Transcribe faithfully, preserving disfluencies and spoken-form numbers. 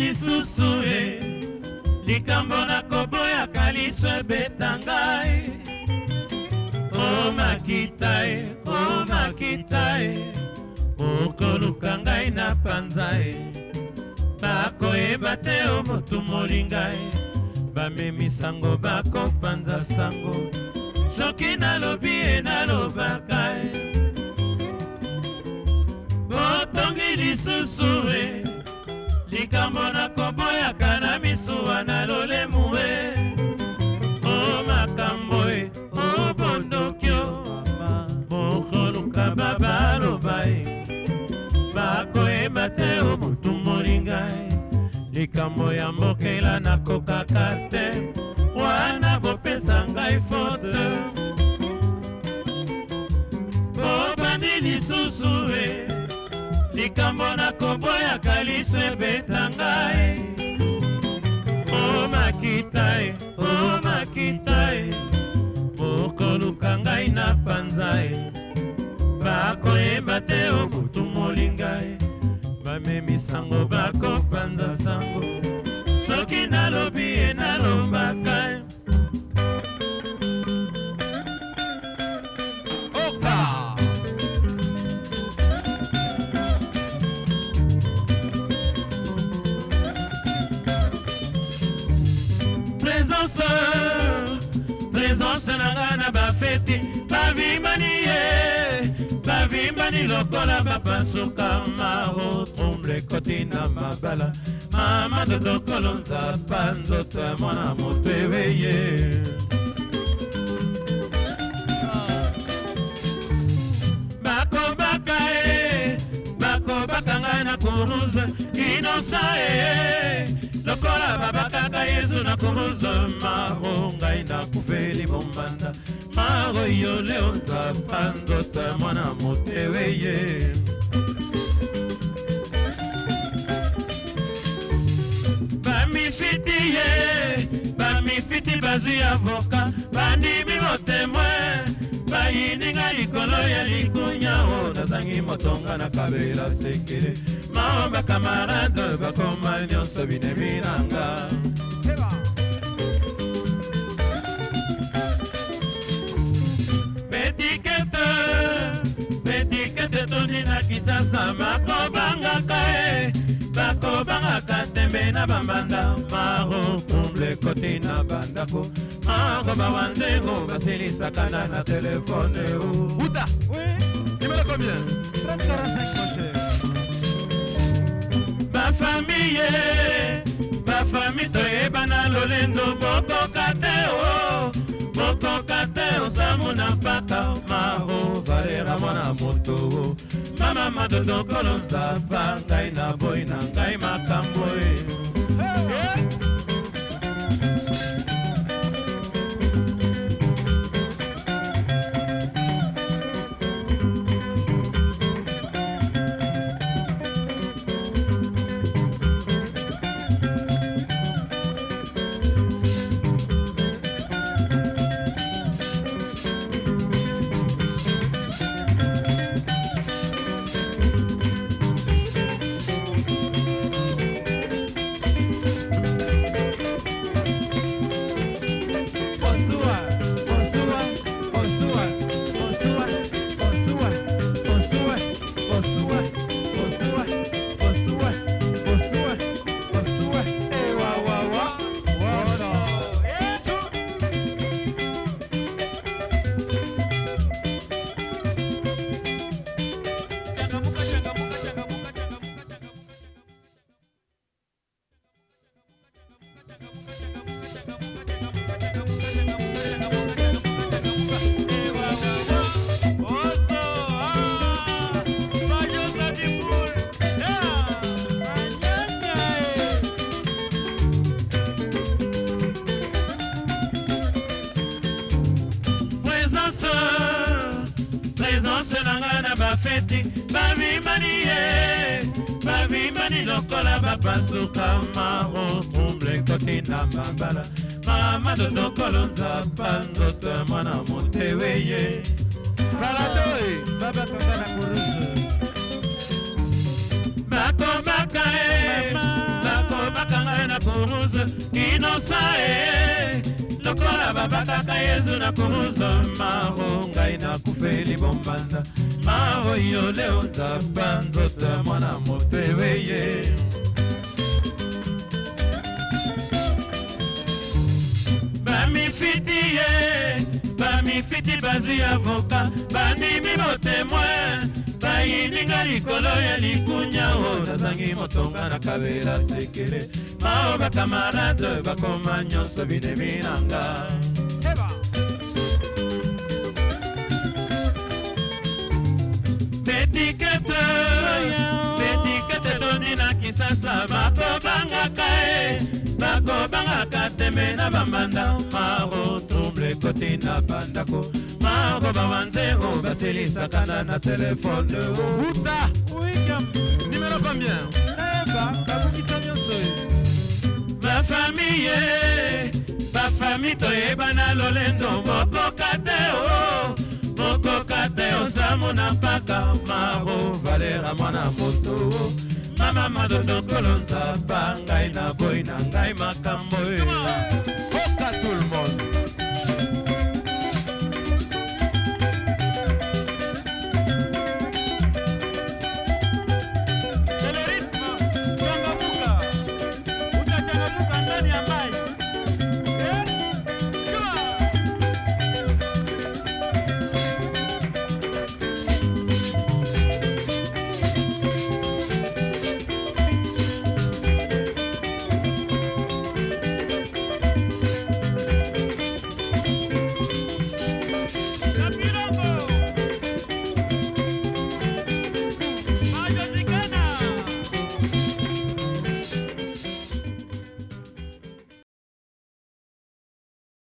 lisusu e likambo na koboya kaliso ebeta ngai. O makita e, o makita e, okoluka ngai na panza e. Bakoyeba te o motu molinga e, bamemi sango bakopanza sango. Soki nalobi e nalobaka e, botongi lisusu e likambo na koboyaka na misuwa na lolemu e. O makambo e, o bondokyo, bokoluka babaloba e, bakoyeba te o motu molinga e. Likambo ya mbokela na kokaka te, wana bopesa ngai fote. Bobandi lisusu e likambo na koboya kaliso ebeta ngai. O makita e, o makita e, bokoluka ngai na panza e. Bakoyeba te o motu molinga e, bamemi sango bakopanza sango. Soki nalobi e nalobaka e. Oka! Présence, présence nanga na bafeti, bavimani ye, bavimani lokola bapasuka maro, tromble koti na mabala, mama dodo kolonza panzoto ya mwana moto eweye. Bako baka e, bako baka ngai na kuruza, inosa e, lokola babakaka Yesu na kuruza maro ngai na kufeli bombanda. Maro yo leonza panzoto ya mwana moto eweye. Bamifiti ye, bamifiti bazui avoka, bandimi motemwe, bayini nga likolo ya likunya o, nazangi motonga na kabela sekele. Maomba kamarade bakoma nyonso binemi nanga. Betikete, betikete toni na kisasa makobangaka e, bakobangaka tembe na bambanda. Maro kumble koti na bandako, maro bawandego basilisaka na telefone o. Uta! Oui! Numéro combien? trente quarante-cinq mon cher. Ba famille, ba famille toyeba na lolendo bokoka te o, bokoka te o samuna mpaka. Maro valera mwana moto o, mama madodo kolonza pa ngai na boy na ngai makambo e. Bafeti, bavimani ye, bavimani lokola bapasuka maro, tromble koti na mabala. Mama dodo kolonza panzoto ya mwana moto eweye. Baladoi, baba kaka na kuruzu. Bako baka e, bako baka kuruze inosa e lokola babakaka yezu na kuruze maro ngai na kufeli bombanda maro yo leo nzapa nzoto mwana moto eweye bamifiti ye bamifiti bazwi avoka bandimi motemoin bayininga likolo ya likunya o nazangi motonga na kabela sekele mao bakamarade bakoma nyonso bine binanga Petikete Petikete toni na kisasa bako bangaka e bako bangaka tembe na bambanda maro trouble kote na bandako maro bawanze o baselisa kana na telefone o Uta Wikam numéro combien Eba kabukisa nyonso ma famille ma famille toyeba na lolendo moko kate o moko kate o samuna mpaka maro valera mwana moto mama madodo kolonza bangai na boy na ngai makambo